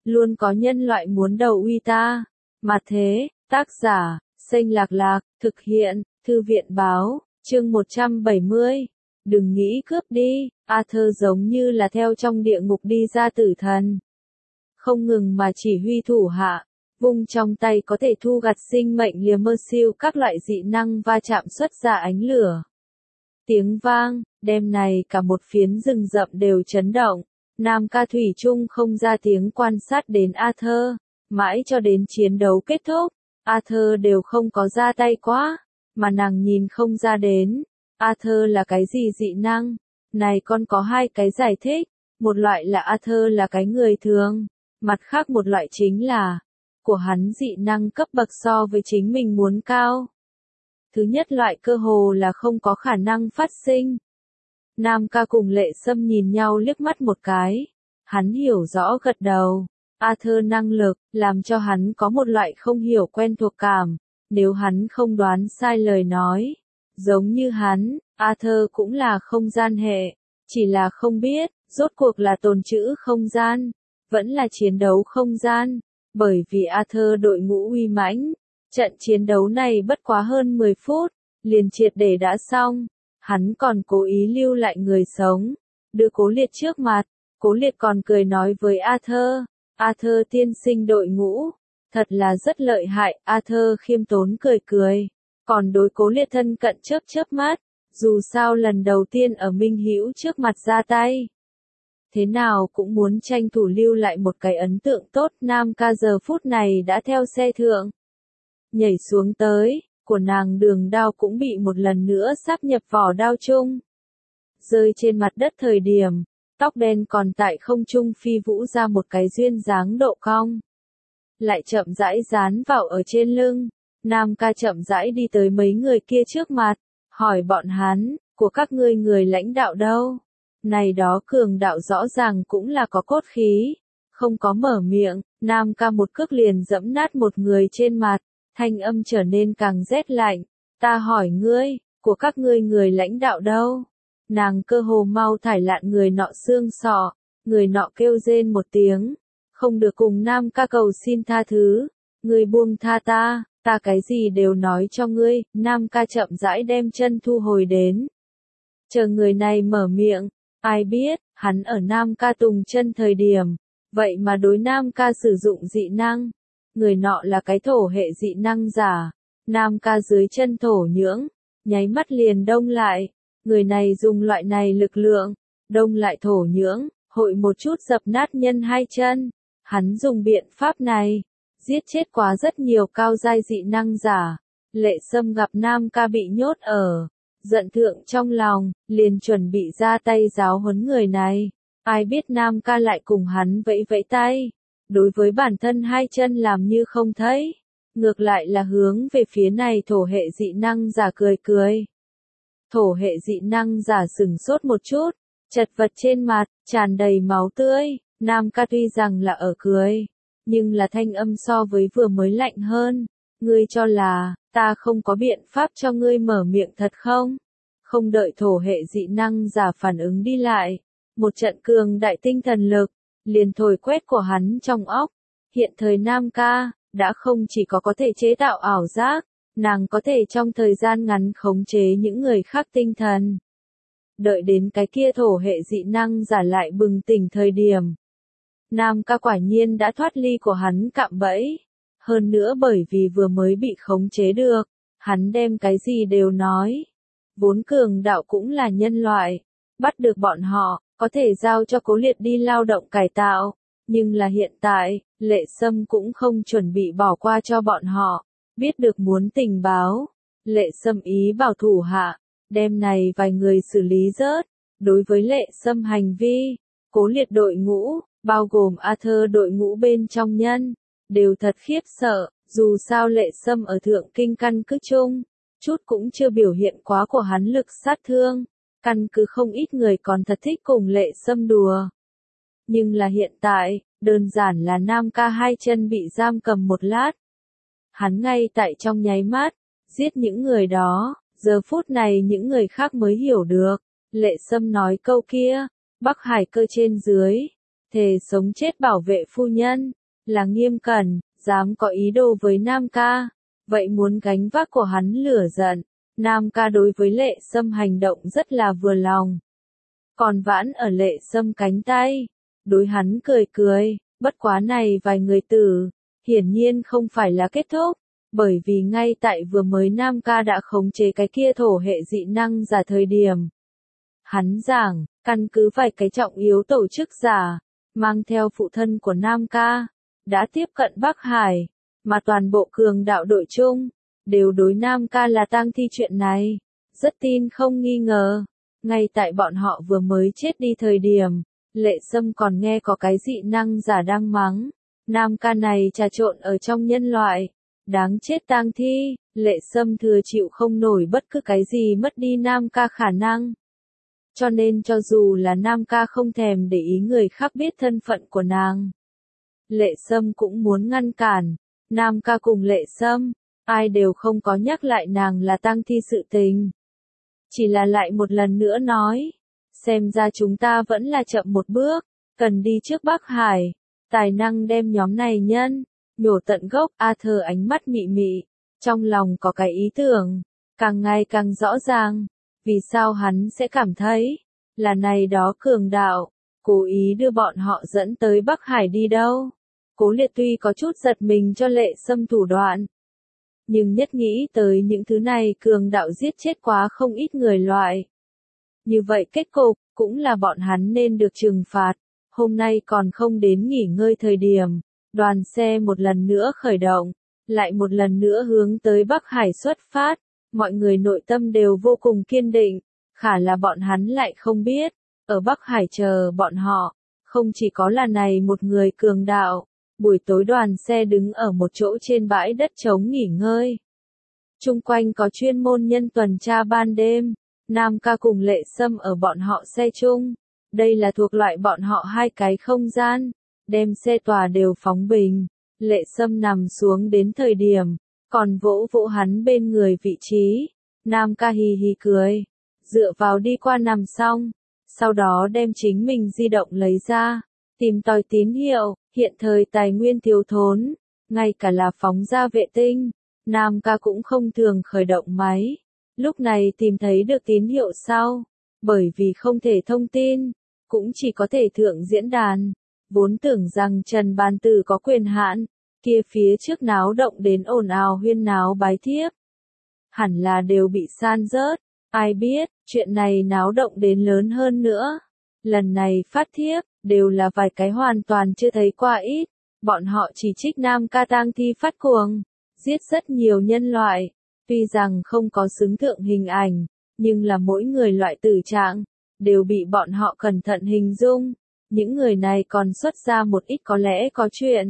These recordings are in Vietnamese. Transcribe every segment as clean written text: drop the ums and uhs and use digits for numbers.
luôn có nhân loại muốn đầu uy ta. Mà thế, tác giả, Xanh Lạc Lạc, thực hiện, Thư viện báo, chương 170. Đừng nghĩ cướp đi, Arthur giống như là theo trong địa ngục đi ra tử thần. Không ngừng mà chỉ huy thủ hạ, vung trong tay có thể thu gặt sinh mệnh liềm mơ siêu các loại dị năng va chạm xuất ra ánh lửa. Tiếng vang, đêm này cả một phiến rừng rậm đều chấn động. Nam ca thủy chung không ra tiếng quan sát đến Arthur, mãi cho đến chiến đấu kết thúc, Arthur đều không có ra tay quá, mà nàng nhìn không ra đến. Arthur là cái gì dị năng? Này con có hai cái giải thích, một loại là Arthur là cái người thường, mặt khác một loại chính là, của hắn dị năng cấp bậc so với chính mình muốn cao. Thứ nhất loại cơ hồ là không có khả năng phát sinh. Nam ca cùng Lệ Sâm nhìn nhau liếc mắt một cái. Hắn hiểu rõ gật đầu. Arthur năng lực, làm cho hắn có một loại không hiểu quen thuộc cảm. Nếu hắn không đoán sai lời nói. Giống như hắn, Arthur cũng là không gian hệ. Chỉ là không biết, rốt cuộc là tồn trữ không gian. Vẫn là chiến đấu không gian. Bởi vì Arthur đội ngũ uy mãnh. Trận chiến đấu này bất quá hơn 10 phút. Liền triệt để đã xong. Hắn còn cố ý lưu lại người sống, đưa Cố Liệt trước mặt, Cố Liệt còn cười nói với Arthur tiên sinh đội ngũ, thật là rất lợi hại, Arthur khiêm tốn cười cười, còn đối Cố Liệt thân cận chớp mắt, dù sao lần đầu tiên ở Minh Hữu trước mặt ra tay. Thế nào cũng muốn tranh thủ lưu lại một cái ấn tượng tốt, Nam ca giờ phút này đã theo xe thượng, nhảy xuống tới. Của nàng đường đao cũng bị một lần nữa sáp nhập vỏ đao chung. Rơi trên mặt đất thời điểm, tóc đen còn tại không trung phi vũ ra một cái duyên dáng độ cong. Lại chậm rãi dán vào ở trên lưng, Nam ca chậm rãi đi tới mấy người kia trước mặt, hỏi bọn hắn, của các ngươi người lãnh đạo đâu? Này đó cường đạo rõ ràng cũng là có cốt khí, không có mở miệng, Nam ca một cước liền dẫm nát một người trên mặt. Thanh âm trở nên càng rét lạnh, ta hỏi ngươi, của các ngươi người lãnh đạo đâu? Nàng cơ hồ mau thải lạn người nọ xương sọ, người nọ kêu rên một tiếng, không được cùng Nam ca cầu xin tha thứ, ngươi buông tha ta, ta cái gì đều nói cho ngươi, Nam ca chậm rãi đem chân thu hồi đến. Chờ người này mở miệng, ai biết, hắn ở Nam ca tùng chân thời điểm, vậy mà đối Nam ca sử dụng dị năng. Người nọ là cái thổ hệ dị năng giả, Nam ca dưới chân thổ nhưỡng, nháy mắt liền đông lại, người này dùng loại này lực lượng, đông lại thổ nhưỡng, hội một chút dập nát nhân hai chân, hắn dùng biện pháp này, giết chết quá rất nhiều cao giai dị năng giả, Lệ Sâm gặp Nam ca bị nhốt ở, giận thượng trong lòng, liền chuẩn bị ra tay giáo huấn người này, ai biết Nam ca lại cùng hắn vẫy vẫy tay. Đối với bản thân hai chân làm như không thấy, ngược lại là hướng về phía này thổ hệ dị năng giả cười cười. Thổ hệ dị năng giả sừng sốt một chút, chật vật trên mặt, tràn đầy máu tươi, Nam ca tuy rằng là ở cười, nhưng là thanh âm so với vừa mới lạnh hơn, ngươi cho là, ta không có biện pháp cho ngươi mở miệng thật không? Không đợi thổ hệ dị năng giả phản ứng đi lại, một trận cường đại tinh thần lực, liền thổi quét của hắn trong óc. Hiện thời Nam ca, đã không chỉ có thể chế tạo ảo giác, nàng có thể trong thời gian ngắn khống chế những người khác tinh thần. Đợi đến cái kia thổ hệ dị năng giả lại bừng tỉnh thời điểm. Nam ca quả nhiên đã thoát ly của hắn cạm bẫy. Hơn nữa bởi vì vừa mới bị khống chế được, hắn đem cái gì đều nói. Vốn cường đạo cũng là nhân loại, bắt được bọn họ. Có thể giao cho Cố Liệt đi lao động cải tạo, nhưng là hiện tại, Lệ Sâm cũng không chuẩn bị bỏ qua cho bọn họ, biết được muốn tình báo, Lệ Sâm ý bảo thủ hạ, đem này vài người xử lý rớt, đối với Lệ Sâm hành vi, Cố Liệt đội ngũ, bao gồm Arthur đội ngũ bên trong nhân, đều thật khiếp sợ, dù sao Lệ Sâm ở thượng kinh căn cứ chung, chút cũng chưa biểu hiện quá của hắn lực sát thương. Căn cứ không ít người còn thật thích cùng Lệ Sâm đùa. Nhưng là hiện tại, đơn giản là Nam ca hai chân bị giam cầm một lát. Hắn ngay tại trong nháy mắt, giết những người đó, giờ phút này những người khác mới hiểu được. Lệ Sâm nói câu kia, Bắc Hải cơ trên dưới, thề sống chết bảo vệ phu nhân, là nghiêm cẩn, dám có ý đồ với Nam ca, vậy muốn gánh vác của hắn lửa giận. Nam ca đối với Lệ Sâm hành động rất là vừa lòng. Còn vãn ở Lệ Sâm cánh tay, đối hắn cười cười, bất quá này vài người tử, hiển nhiên không phải là kết thúc, bởi vì ngay tại vừa mới Nam ca đã khống chế cái kia thổ hệ dị năng giả thời điểm. Hắn giảng, căn cứ vài cái trọng yếu tổ chức giả, mang theo phụ thân của Nam ca, đã tiếp cận Bắc Hải, mà toàn bộ cường đạo đội chung, đều đối Nam ca là tang thi chuyện này, rất tin không nghi ngờ. Ngay tại bọn họ vừa mới chết đi thời điểm, Lệ Sâm còn nghe có cái dị năng giả đang mắng, Nam ca này trà trộn ở trong nhân loại, đáng chết tang thi. Lệ Sâm thừa chịu không nổi bất cứ cái gì mất đi Nam ca khả năng. Cho nên cho dù là Nam ca không thèm để ý người khác biết thân phận của nàng, Lệ Sâm cũng muốn ngăn cản. Nam ca cùng Lệ Sâm, ai đều không có nhắc lại nàng là tang thi sự tình. Chỉ là lại một lần nữa nói, xem ra chúng ta vẫn là chậm một bước, cần đi trước Bắc Hải, tài năng đem nhóm này nhân, nhổ tận gốc. Arthur ánh mắt mị mị, trong lòng có cái ý tưởng, càng ngày càng rõ ràng, vì sao hắn sẽ cảm thấy, là này đó cường đạo, cố ý đưa bọn họ dẫn tới Bắc Hải đi đâu. Cố Liệt tuy có chút giật mình cho Lệ Sâm thủ đoạn, nhưng nhất nghĩ tới những thứ này cường đạo giết chết quá không ít người loại. Như vậy kết cục, cũng là bọn hắn nên được trừng phạt. Hôm nay còn không đến nghỉ ngơi thời điểm, đoàn xe một lần nữa khởi động, lại một lần nữa hướng tới Bắc Hải xuất phát. Mọi người nội tâm đều vô cùng kiên định, khả là bọn hắn lại không biết, ở Bắc Hải chờ bọn họ, không chỉ có là này một người cường đạo. Buổi tối đoàn xe đứng ở một chỗ trên bãi đất trống nghỉ ngơi. Chung quanh có chuyên môn nhân tuần tra ban đêm, Nam ca cùng Lệ Sâm ở bọn họ xe chung. Đây là thuộc loại bọn họ hai cái không gian, đem xe tòa đều phóng bình. Lệ Sâm nằm xuống đến thời điểm, còn vỗ vỗ hắn bên người vị trí. Nam ca hì hì cười, dựa vào đi qua nằm xong, sau đó đem chính mình di động lấy ra, tìm tòi tín hiệu. Hiện thời tài nguyên thiếu thốn, ngay cả là phóng ra vệ tinh, Nam ca cũng không thường khởi động máy. Lúc này tìm thấy được tín hiệu sau, bởi vì không thể thông tin, cũng chỉ có thể thượng diễn đàn. Vốn tưởng rằng Trần Ban Tử có quyền hạn, kia phía trước náo động đến ồn ào huyên náo bái thiếp, hẳn là đều bị san rớt. Ai biết, chuyện này náo động đến lớn hơn nữa. Lần này phát thiếp, đều là vài cái hoàn toàn chưa thấy qua ít. Bọn họ chỉ trích Nam ca tang thi phát cuồng, giết rất nhiều nhân loại. Tuy rằng không có xứng thượng hình ảnh, nhưng là mỗi người loại tử trạng, đều bị bọn họ cẩn thận hình dung. Những người này còn xuất ra một ít có lẽ có chuyện.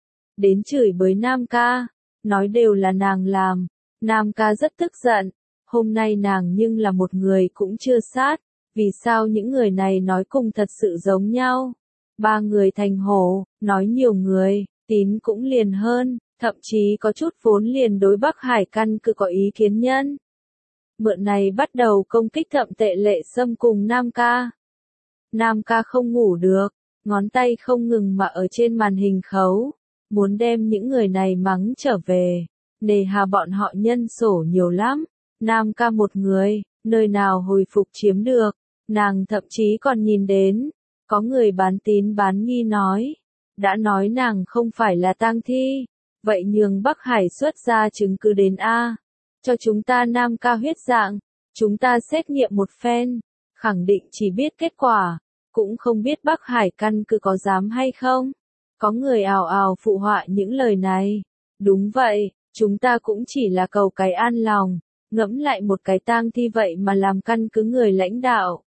Đến chửi bới Nam ca, nói đều là nàng làm. Nam ca rất tức giận, hôm nay nàng nhưng là một người cũng chưa sát. Vì sao những người này nói cùng thật sự giống nhau? Ba người thành hổ, nói nhiều người, tín cũng liền hơn, thậm chí có chút vốn liền đối Bắc Hải căn cứ có ý kiến nhân. Mượn này bắt đầu công kích thậm tệ Lệ Sâm cùng Nam ca. Nam ca không ngủ được, ngón tay không ngừng mà ở trên màn hình khấu, muốn đem những người này mắng trở về. Nề hà bọn họ nhân sổ nhiều lắm, Nam ca một người, nơi nào hồi phục chiếm được. Nàng thậm chí còn nhìn đến, có người bán tín bán nghi nói, đã nói nàng không phải là tang thi, vậy nhường Bắc Hải xuất ra chứng cứ đến A, cho chúng ta Nam ca huyết dạng, chúng ta xét nghiệm một phen, khẳng định chỉ biết kết quả, cũng không biết Bắc Hải căn cứ có dám hay không. Có người ào ào phụ họa những lời này, đúng vậy, chúng ta cũng chỉ là cầu cái an lòng, ngẫm lại một cái tang thi vậy mà làm căn cứ người lãnh đạo.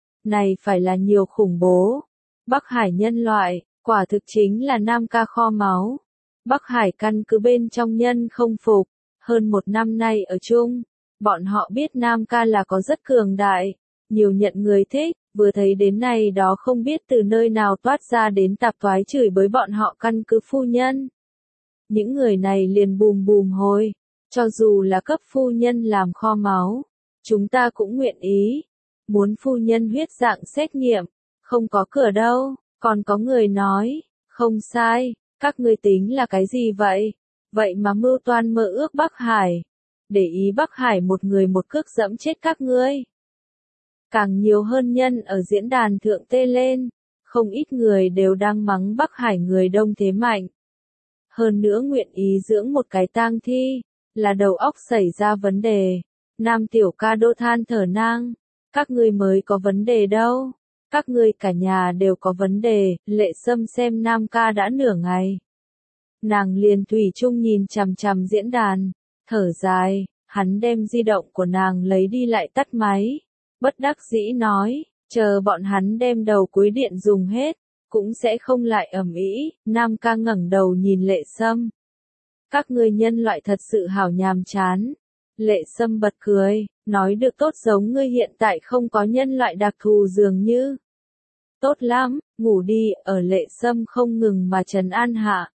Này phải là nhiều khủng bố. Bắc Hải nhân loại, quả thực chính là Nam ca kho máu. Bắc Hải căn cứ bên trong nhân không phục, hơn một năm nay ở chung, bọn họ biết Nam ca là có rất cường đại, nhiều nhận người thích, vừa thấy đến này đó không biết từ nơi nào toát ra đến tạp toái chửi bới bọn họ căn cứ phu nhân. Những người này liền bùm bùm hồi, cho dù là cấp phu nhân làm kho máu, chúng ta cũng nguyện ý. Muốn phu nhân huyết dạng xét nghiệm, không có cửa đâu. Còn có người nói, không sai, các ngươi tính là cái gì vậy? Vậy mà mưu toan mơ ước Bắc Hải. Để ý Bắc Hải một người một cước dẫm chết các ngươi. Càng nhiều hơn nhân ở diễn đàn thượng tê lên, không ít người đều đang mắng Bắc Hải người đông thế mạnh. Hơn nữa nguyện ý dưỡng một cái tang thi, là đầu óc xảy ra vấn đề. Nam tiểu ca đô than thở nang, các ngươi mới có vấn đề đâu, các ngươi cả nhà đều có vấn đề. Lệ Sâm xem Nam ca đã nửa ngày. Nàng liền thủy chung nhìn chằm chằm diễn đàn, thở dài, hắn đem di động của nàng lấy đi lại tắt máy. Bất đắc dĩ nói, chờ bọn hắn đem đầu cuối điện dùng hết, cũng sẽ không lại ầm ĩ. Nam ca ngẩng đầu nhìn Lệ Sâm. Các ngươi nhân loại thật sự hảo nhàm chán. Lệ Sâm bật cười, nói được tốt giống ngươi hiện tại không có nhân loại đặc thù dường như. Tốt lắm, ngủ đi, ở Lệ Sâm không ngừng mà trấn an hạ.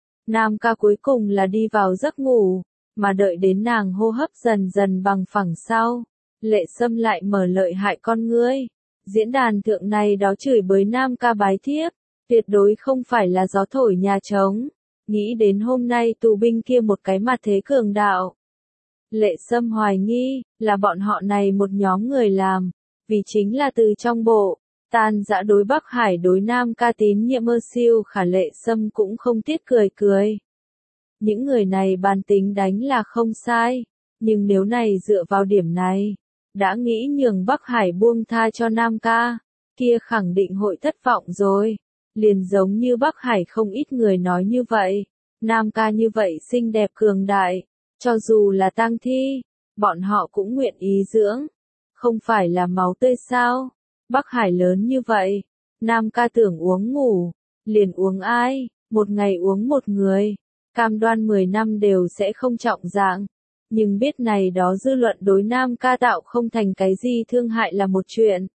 Nam ca cuối cùng là đi vào giấc ngủ, mà đợi đến nàng hô hấp dần dần bằng phẳng sau. Lệ Sâm lại mở lợi hại con ngươi. Diễn đàn thượng này đó chửi bới Nam ca bái thiếp, tuyệt đối không phải là gió thổi nhà trống. Nghĩ đến hôm nay tù binh kia một cái mặt thế cường đạo. Lệ Sâm hoài nghi, là bọn họ này một nhóm người làm, vì chính là từ trong bộ, tan dã đối Bắc Hải đối Nam ca tín nhiệm mơ siêu khả. Lệ Sâm cũng không tiếc cười cười. Những người này bàn tính đánh là không sai, nhưng nếu này dựa vào điểm này, đã nghĩ nhường Bắc Hải buông tha cho Nam ca, kia khẳng định hội thất vọng rồi. Liền giống như Bắc Hải không ít người nói như vậy, Nam ca như vậy xinh đẹp cường đại, cho dù là tang thi, bọn họ cũng nguyện ý dưỡng. Không phải là máu tươi sao? Bắc Hải lớn như vậy, Nam ca tưởng uống ngủ, liền uống ai, một ngày uống một người, cam đoan 10 năm đều sẽ không trọng dạng. Nhưng biết này đó dư luận đối Nam ca tạo không thành cái gì thương hại là một chuyện.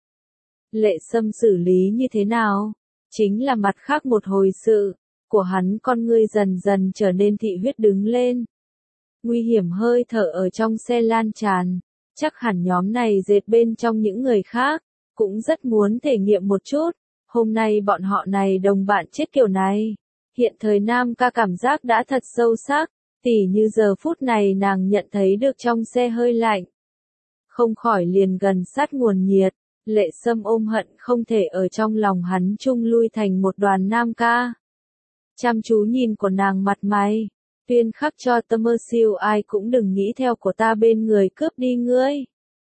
Lệ Sâm xử lý như thế nào? Chính là mặt khác một hồi sự, của hắn con ngươi dần dần trở nên thị huyết đứng lên. Nguy hiểm hơi thở ở trong xe lan tràn, chắc hẳn nhóm này dệt bên trong những người khác, cũng rất muốn thể nghiệm một chút. Hôm nay bọn họ này đồng bạn chết kiểu này. Hiện thời Nam ca cảm giác đã thật sâu sắc, tỉ như giờ phút này nàng nhận thấy được trong xe hơi lạnh. Không khỏi liền gần sát nguồn nhiệt. Lệ Sâm ôm hận không thể ở trong lòng hắn chung lui thành một đoàn Nam ca. Chăm chú nhìn của nàng mặt mày, tuyên khắc cho tâm mơ siêu ai cũng đừng nghĩ theo của ta bên người cướp đi ngươi.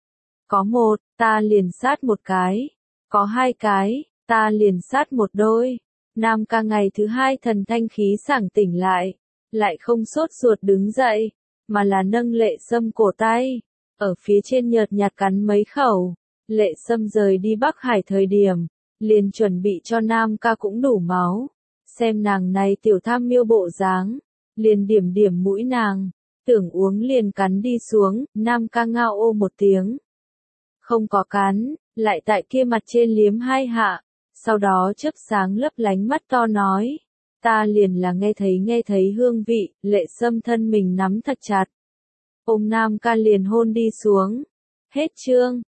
Có một, ta liền sát một cái. Có hai cái, ta liền sát một đôi. Nam ca ngày thứ hai thần thanh khí sảng tỉnh lại không sốt ruột đứng dậy, mà là nâng Lệ Sâm cổ tay, ở phía trên nhợt nhạt cắn mấy khẩu. Lệ Sâm rời đi Bắc Hải thời điểm, liền chuẩn bị cho Nam ca cũng đủ máu. Xem nàng này tiểu tham miêu bộ dáng, liền điểm điểm mũi nàng, tưởng uống liền cắn đi xuống. Nam ca ngao ô một tiếng. Không có cắn, lại tại kia mặt trên liếm hai hạ, sau đó chớp sáng lấp lánh mắt to nói. Ta liền là nghe thấy hương vị. Lệ Sâm thân mình nắm thật chặt. Ôm Nam ca liền hôn đi xuống. Hết chương.